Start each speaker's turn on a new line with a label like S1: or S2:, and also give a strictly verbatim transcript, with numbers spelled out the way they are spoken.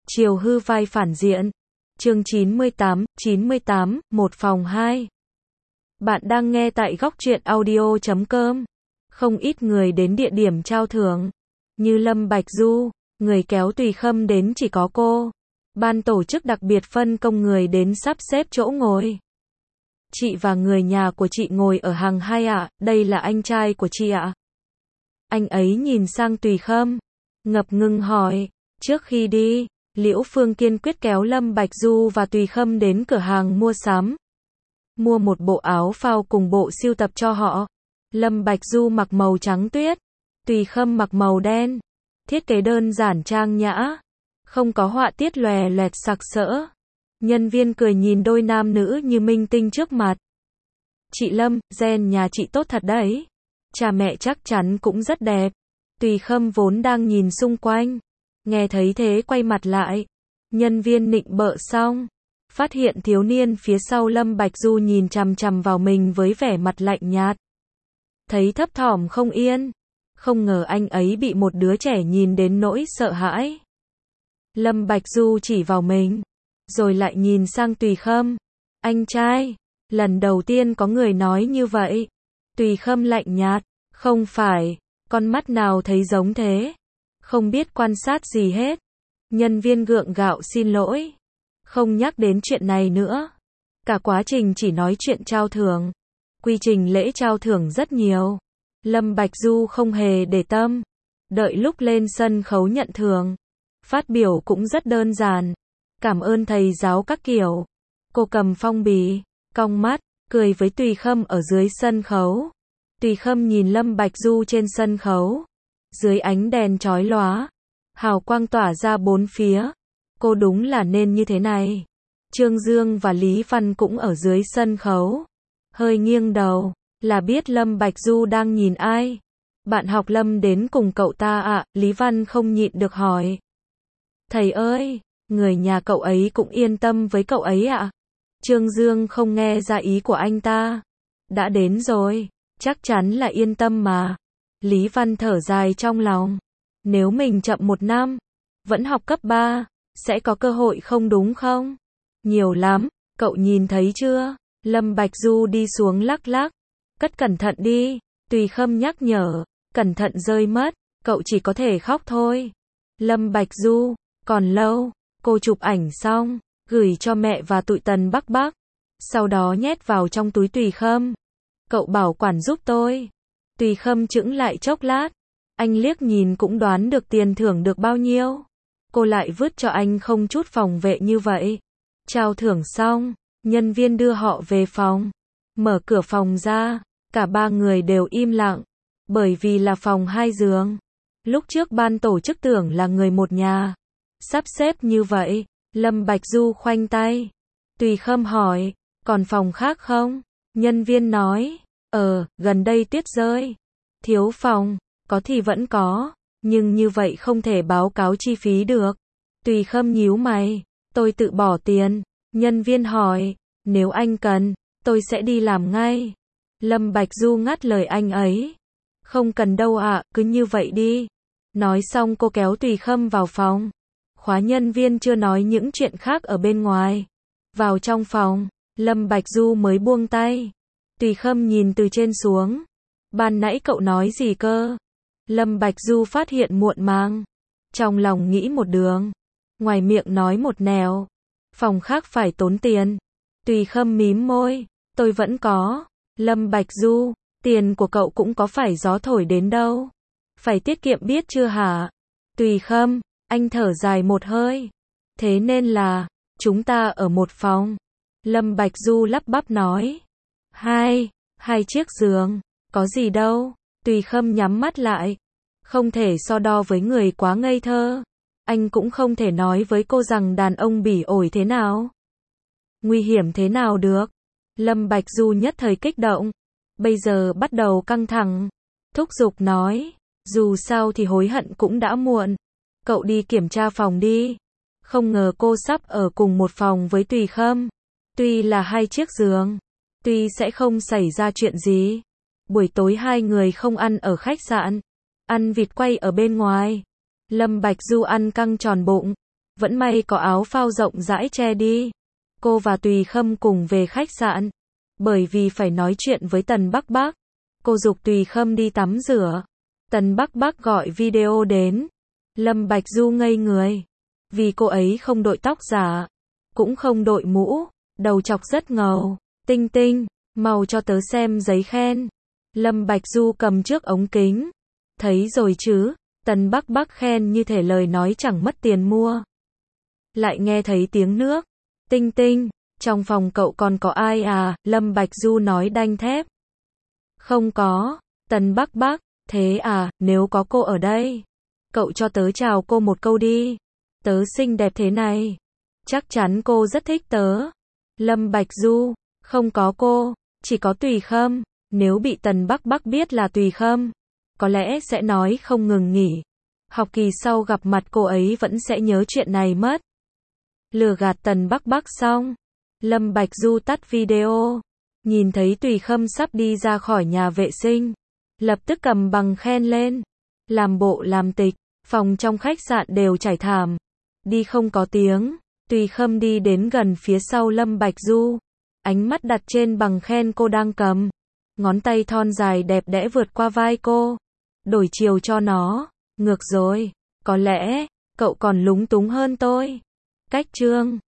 S1: Chiều hư vai phản diện. Chương chín mươi tám, chín mươi tám, một phòng hai. Bạn đang nghe tại góc truyện audio chấm com. Không ít người đến địa điểm trao thưởng. Như Lâm Bạch Du, người kéo Tùy Khâm đến chỉ có cô. Ban tổ chức đặc biệt phân công người đến sắp xếp chỗ ngồi. Chị và người nhà của chị ngồi ở hàng hai ạ, đây là anh trai của chị ạ. Anh ấy nhìn sang Tùy Khâm, ngập ngừng hỏi. Trước khi đi, Liễu Phương kiên quyết kéo Lâm Bạch Du và Tùy Khâm đến cửa hàng mua sắm. Mua một bộ áo phao cùng bộ sưu tập cho họ. Lâm Bạch Du mặc màu trắng tuyết, Tùy Khâm mặc màu đen. Thiết kế đơn giản trang nhã, không có họa tiết lòe loẹt sặc sỡ. Nhân viên cười nhìn đôi nam nữ như minh tinh trước mặt. Chị Lâm, gen nhà chị tốt thật đấy. Cha mẹ chắc chắn cũng rất đẹp. Tùy Khâm vốn đang nhìn xung quanh, nghe thấy thế quay mặt lại. Nhân viên nịnh bợ xong, phát hiện thiếu niên phía sau Lâm Bạch Du nhìn chằm chằm vào mình với vẻ mặt lạnh nhạt. Thấy thấp thỏm không yên, không ngờ anh ấy bị một đứa trẻ nhìn đến nỗi sợ hãi. Lâm Bạch Du chỉ vào mình, rồi lại nhìn sang Tùy Khâm. Anh trai, lần đầu tiên có người nói như vậy. Tùy Khâm lạnh nhạt, không phải, con mắt nào thấy giống thế. Không biết quan sát gì hết. Nhân viên gượng gạo xin lỗi. Không nhắc đến chuyện này nữa. Cả quá trình chỉ nói chuyện trao thưởng. Quy trình lễ trao thưởng rất nhiều. Lâm Bạch Du không hề để tâm. Đợi lúc lên sân khấu nhận thưởng, phát biểu cũng rất đơn giản. Cảm ơn thầy giáo các kiểu. Cô cầm phong bì, cong mắt, cười với Tùy Khâm ở dưới sân khấu. Tùy Khâm nhìn Lâm Bạch Du trên sân khấu. Dưới ánh đèn chói lóa, hào quang tỏa ra bốn phía. Cô đúng là nên như thế này. Trương Dương và Lý Văn cũng ở dưới sân khấu. Hơi nghiêng đầu, là biết Lâm Bạch Du đang nhìn ai. Bạn học Lâm đến cùng cậu ta ạ, à? Lý Văn không nhịn được hỏi. Thầy ơi, người nhà cậu ấy cũng yên tâm với cậu ấy ạ. À? Trương Dương không nghe ra ý của anh ta. Đã đến rồi, chắc chắn là yên tâm mà. Lý Văn thở dài trong lòng. Nếu mình chậm một năm, vẫn học cấp ba, sẽ có cơ hội không đúng không? Nhiều lắm, cậu nhìn thấy chưa? Lâm Bạch Du đi xuống lắc lắc. Cất cẩn thận đi, Tùy Khâm nhắc nhở. Cẩn thận rơi mất, cậu chỉ có thể khóc thôi. Lâm Bạch Du, còn lâu. Cô chụp ảnh xong, gửi cho mẹ và tụi Tần Bắc Bắc. Sau đó nhét vào trong túi Tùy Khâm. Cậu bảo quản giúp tôi. Tùy Khâm chững lại chốc lát. Anh liếc nhìn cũng đoán được tiền thưởng được bao nhiêu. Cô lại vứt cho anh không chút phòng vệ như vậy. Trao thưởng xong, nhân viên đưa họ về phòng. Mở cửa phòng ra, cả ba người đều im lặng. Bởi vì là phòng hai giường. Lúc trước ban tổ chức tưởng là người một nhà. Sắp xếp như vậy, Lâm Bạch Du khoanh tay. Tùy Khâm hỏi, còn phòng khác không? Nhân viên nói, ờ, gần đây tuyết rơi. Thiếu phòng, có thì vẫn có, nhưng như vậy không thể báo cáo chi phí được. Tùy Khâm nhíu mày, tôi tự bỏ tiền. Nhân viên hỏi, nếu anh cần, tôi sẽ đi làm ngay. Lâm Bạch Du ngắt lời anh ấy. Không cần đâu ạ, cứ như vậy đi. Nói xong cô kéo Tùy Khâm vào phòng. Khóa nhân viên chưa nói những chuyện khác ở bên ngoài. Vào trong phòng, Lâm Bạch Du mới buông tay. Tùy Khâm nhìn từ trên xuống. Ban nãy cậu nói gì cơ? Lâm Bạch Du phát hiện muộn màng. Trong lòng nghĩ một đường. Ngoài miệng nói một nẻo. Phòng khác phải tốn tiền. Tùy Khâm mím môi. Tôi vẫn có. Lâm Bạch Du, tiền của cậu cũng có phải gió thổi đến đâu. Phải tiết kiệm biết chưa hả? Tùy Khâm, anh thở dài một hơi. Thế nên là, chúng ta ở một phòng. Lâm Bạch Du lắp bắp nói. Hai, hai chiếc giường. Có gì đâu. Tùy Khâm nhắm mắt lại. Không thể so đo với người quá ngây thơ. Anh cũng không thể nói với cô rằng đàn ông bỉ ổi thế nào. Nguy hiểm thế nào được. Lâm Bạch Du nhất thời kích động. Bây giờ bắt đầu căng thẳng. Thúc giục nói. Dù sao thì hối hận cũng đã muộn. Cậu đi kiểm tra phòng đi. Không ngờ cô sắp ở cùng một phòng với Tùy Khâm. Tuy là hai chiếc giường. Tuy sẽ không xảy ra chuyện gì. Buổi tối hai người không ăn ở khách sạn. Ăn vịt quay ở bên ngoài. Lâm Bạch Du ăn căng tròn bụng. Vẫn may có áo phao rộng rãi che đi. Cô và Tùy Khâm cùng về khách sạn. Bởi vì phải nói chuyện với Tần Bắc Bắc. Cô giục Tùy Khâm đi tắm rửa. Tần Bắc Bắc gọi video đến. Lâm Bạch Du ngây người. Vì cô ấy không đội tóc giả. Cũng không đội mũ. Đầu chọc rất ngầu. Tinh Tinh, mau cho tớ xem giấy khen. Lâm Bạch Du cầm trước ống kính. Thấy rồi chứ. Tần Bắc Bắc khen như thể lời nói chẳng mất tiền mua. Lại nghe thấy tiếng nước. Tinh Tinh, trong phòng cậu còn có ai à? Lâm Bạch Du nói đanh thép. Không có. Tần Bắc Bắc, thế à, nếu có cô ở đây. Cậu cho tớ chào cô một câu đi. Tớ xinh đẹp thế này. Chắc chắn cô rất thích tớ. Lâm Bạch Du, không có cô, chỉ có Tùy Khâm. Nếu bị Tần Bắc Bắc biết là Tùy Khâm, có lẽ sẽ nói không ngừng nghỉ. Học kỳ sau gặp mặt cô ấy vẫn sẽ nhớ chuyện này mất. Lừa gạt Tần Bắc Bắc xong. Lâm Bạch Du tắt video. Nhìn thấy Tùy Khâm sắp đi ra khỏi nhà vệ sinh. Lập tức cầm bằng khen lên. Làm bộ làm tịch. Phòng trong khách sạn đều trải thảm. Đi không có tiếng. Tùy Khâm đi đến gần phía sau Lâm Bạch Du. Ánh mắt đặt trên bằng khen cô đang cầm. Ngón tay thon dài đẹp đẽ vượt qua vai cô. Đổi chiều cho nó. Ngược rồi. Có lẽ, cậu còn lúng túng hơn tôi. Cách chương